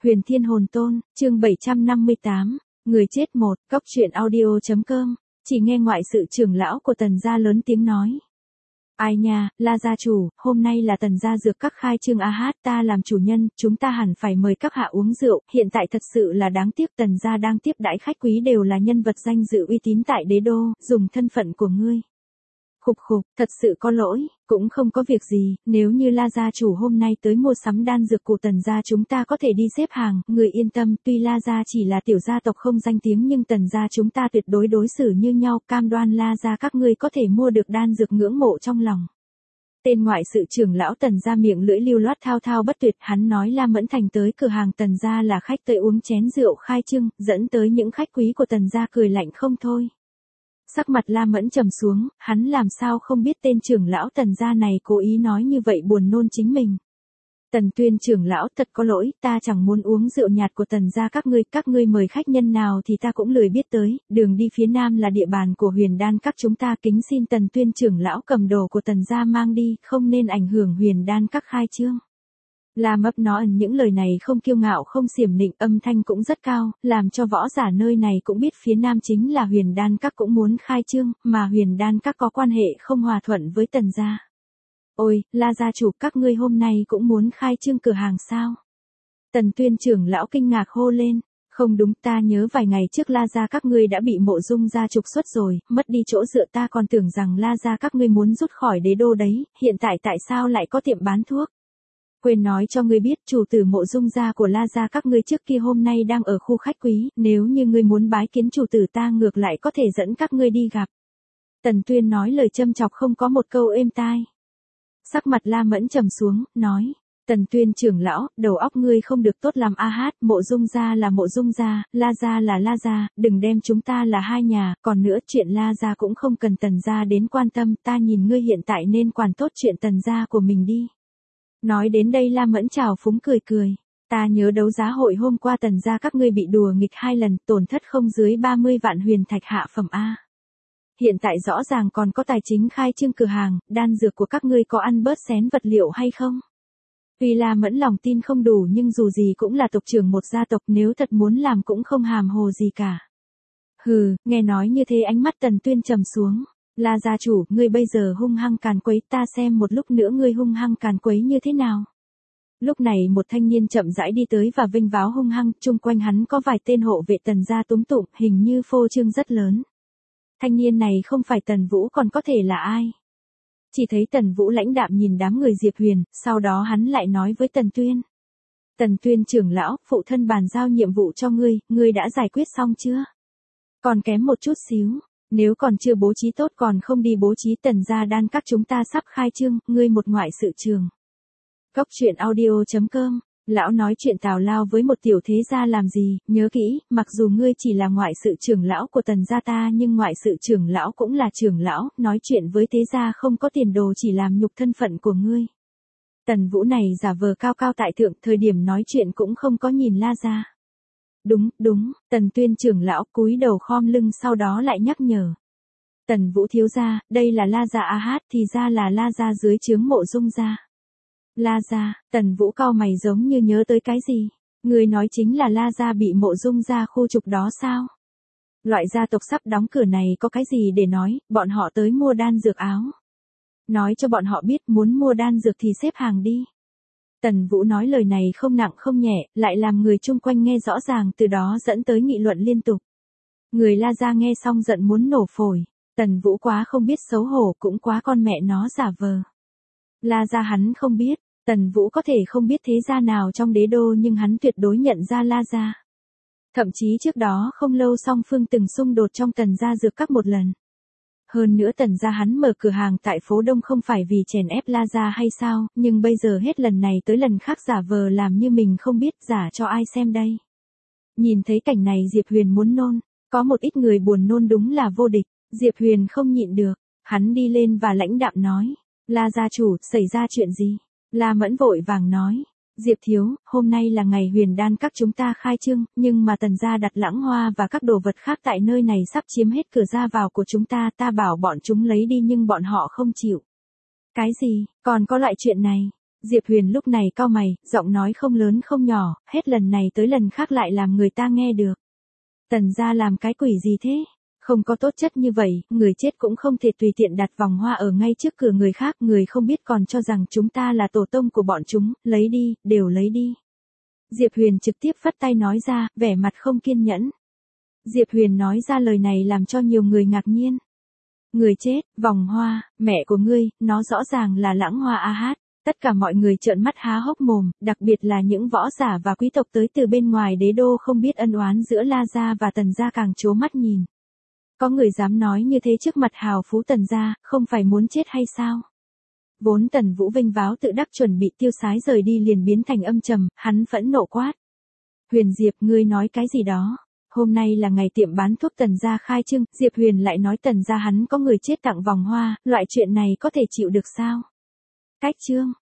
Huyền Thiên Hồn Tôn, chương 758, người chết một, Cóc truyện audio.com, chỉ nghe ngoại sự trưởng lão của Tần gia lớn tiếng nói. Ai nha, La gia chủ, hôm nay là Tần gia dược các khai trương hát, ta làm chủ nhân, chúng ta hẳn phải mời các hạ uống rượu, hiện tại thật sự là đáng tiếc Tần gia đang tiếp đãi khách quý đều là nhân vật danh dự uy tín tại đế đô, dùng thân phận của ngươi. Khục khục, thật sự có lỗi, cũng không có việc gì, nếu như La gia chủ hôm nay tới mua sắm đan dược của Tần gia chúng ta có thể đi xếp hàng, người yên tâm, tuy La gia chỉ là tiểu gia tộc không danh tiếng nhưng Tần gia chúng ta tuyệt đối đối xử như nhau, cam đoan La gia các ngươi có thể mua được đan dược ngưỡng mộ trong lòng. Tên ngoại sự trưởng lão Tần gia miệng lưỡi lưu loát thao thao bất tuyệt, hắn nói La Mẫn Thành tới cửa hàng Tần gia là khách tới uống chén rượu khai trương, dẫn tới những khách quý của Tần gia cười lạnh không thôi. Sắc mặt La Mẫn trầm xuống, hắn làm sao không biết tên trưởng lão Tần gia này cố ý nói như vậy buồn nôn chính mình. Tần Tuyên trưởng lão, thật có lỗi, ta chẳng muốn uống rượu nhạt của Tần gia các ngươi mời khách nhân nào thì ta cũng lười biết tới, đường đi phía nam là địa bàn của Huyền Đan các chúng ta, kính xin Tần Tuyên trưởng lão cầm đồ của Tần gia mang đi, không nên ảnh hưởng Huyền Đan các khai trương. La Mấp nói những lời này không kiêu ngạo không xiểm nịnh, âm thanh cũng rất cao, làm cho võ giả nơi này cũng biết phía nam chính là Huyền Đan các cũng muốn khai trương, mà Huyền Đan các có quan hệ không hòa thuận với Tần gia. Ôi, La gia chủ, các ngươi hôm nay cũng muốn khai trương cửa hàng sao? Tần Tuyên trưởng lão kinh ngạc hô lên. Không đúng, ta nhớ vài ngày trước La gia các ngươi đã bị Mộ Dung gia trục xuất rồi, mất đi chỗ dựa, ta còn tưởng rằng La gia các ngươi muốn rút khỏi đế đô đấy, hiện tại tại sao lại có tiệm bán thuốc? Quên nói cho ngươi biết, chủ tử Mộ Dung gia của La gia các ngươi trước kia hôm nay đang ở khu khách quý, nếu như ngươi muốn bái kiến chủ tử ta ngược lại có thể dẫn các ngươi đi gặp. Tần Tuyên nói lời châm chọc không có một câu êm tai. Sắc mặt La Mẫn trầm xuống, nói, Tần Tuyên trưởng lão, đầu óc ngươi không được tốt lắm hát, Mộ Dung gia là Mộ Dung gia, La gia là La gia, đừng đem chúng ta là hai nhà, còn nữa chuyện La gia cũng không cần Tần gia đến quan tâm, ta nhìn ngươi hiện tại nên quản tốt chuyện Tần gia của mình đi. Nói đến đây La Mẫn trào phúng cười cười, ta nhớ đấu giá hội hôm qua Tần gia các ngươi bị đùa nghịch 2 lần, tổn thất không dưới 30 vạn huyền thạch hạ phẩm a. Hiện tại rõ ràng còn có tài chính khai trương cửa hàng, đan dược của các ngươi có ăn bớt xén vật liệu hay không? Tuy La Mẫn lòng tin không đủ nhưng dù gì cũng là tộc trưởng một gia tộc, nếu thật muốn làm cũng không hàm hồ gì cả. Hừ, nghe nói như thế ánh mắt Tần Tuyên trầm xuống. La gia chủ, ngươi bây giờ hung hăng càn quấy, ta xem một lúc nữa ngươi hung hăng càn quấy như thế nào. Lúc này một thanh niên chậm rãi đi tới và vênh váo hung hăng, chung quanh hắn có vài tên hộ vệ Tần gia túm tụm, hình như phô trương rất lớn. Thanh niên này không phải Tần Vũ còn có thể là ai? Chỉ thấy Tần Vũ lãnh đạm nhìn đám người Diệp Huyền, sau đó hắn lại nói với Tần Tuyên. Tần Tuyên trưởng lão, phụ thân bàn giao nhiệm vụ cho ngươi đã giải quyết xong chưa? Còn kém một chút xíu, nếu còn chưa bố trí tốt còn không đi bố trí Tần gia đan các chúng ta sắp khai trương, ngươi một ngoại sự trường. Cóc truyện audio.com. Lão nói chuyện tào lao với một tiểu thế gia làm gì, nhớ kỹ, mặc dù ngươi chỉ là ngoại sự trưởng lão của Tần gia ta nhưng ngoại sự trưởng lão cũng là trưởng lão, nói chuyện với thế gia không có tiền đồ chỉ làm nhục thân phận của ngươi. Tần Vũ này giả vờ cao cao tại thượng, thời điểm nói chuyện cũng không có nhìn La gia. Đúng, Tần Tuyên trưởng lão cúi đầu khom lưng sau đó lại nhắc nhở. Tần Vũ thiếu gia, đây là La gia hát, thì ra là La gia dưới trướng Mộ Dung gia. La gia, Tần Vũ cau mày giống như nhớ tới cái gì. Người nói chính là La gia bị Mộ Dung gia khu trục đó sao? Loại gia tộc sắp đóng cửa này có cái gì để nói, bọn họ tới mua đan dược áo. Nói cho bọn họ biết muốn mua đan dược thì xếp hàng đi. Tần Vũ nói lời này không nặng không nhẹ, lại làm người chung quanh nghe rõ ràng, từ đó dẫn tới nghị luận liên tục. Người La gia nghe xong giận muốn nổ phổi. Tần Vũ quá không biết xấu hổ, cũng quá con mẹ nó giả vờ. La gia hắn không biết, Tần Vũ có thể không biết thế gia nào trong đế đô nhưng hắn tuyệt đối nhận ra La gia. Thậm chí trước đó không lâu song phương từng xung đột trong Tần gia dược các một lần. Hơn nữa Tần gia hắn mở cửa hàng tại phố Đông không phải vì chèn ép La gia hay sao, nhưng bây giờ hết lần này tới lần khác giả vờ làm như mình không biết, giả cho ai xem đây. Nhìn thấy cảnh này Diệp Huyền muốn nôn, có một ít người buồn nôn đúng là vô địch, Diệp Huyền không nhịn được, hắn đi lên và lãnh đạm nói. La gia chủ, xảy ra chuyện gì? La Mẫn vội vàng nói. Diệp thiếu, hôm nay là ngày Huyền Đan các chúng ta khai trương, nhưng mà Tần gia đặt Lãng Hoa và các đồ vật khác tại nơi này sắp chiếm hết cửa ra vào của chúng ta bảo bọn chúng lấy đi nhưng bọn họ không chịu. Cái gì, còn có loại chuyện này? Diệp Huyền lúc này cau mày, giọng nói không lớn không nhỏ, hết lần này tới lần khác lại làm người ta nghe được. Tần gia làm cái quỷ gì thế? Không có tốt chất như vậy, người chết cũng không thể tùy tiện đặt vòng hoa ở ngay trước cửa người khác, người không biết còn cho rằng chúng ta là tổ tông của bọn chúng, lấy đi, đều lấy đi. Diệp Huyền trực tiếp phất tay nói ra, vẻ mặt không kiên nhẫn. Diệp Huyền nói ra lời này làm cho nhiều người ngạc nhiên. Người chết, vòng hoa, mẹ của ngươi, nó rõ ràng là Lãng Hoa A Hát. Tất cả mọi người trợn mắt há hốc mồm, đặc biệt là những võ giả và quý tộc tới từ bên ngoài đế đô không biết ân oán giữa La gia và Tần gia càng trố mắt nhìn. Có người dám nói như thế trước mặt hào phú Tần gia, không phải muốn chết hay sao? Vốn Tần Vũ vênh váo tự đắc chuẩn bị tiêu sái rời đi liền biến thành âm trầm, hắn phẫn nộ quát. Huyền Diệp, ngươi nói cái gì đó? Hôm nay là ngày tiệm bán thuốc Tần gia khai trương, Diệp Huyền lại nói Tần gia hắn có người chết tặng vòng hoa, loại chuyện này có thể chịu được sao? Cách chương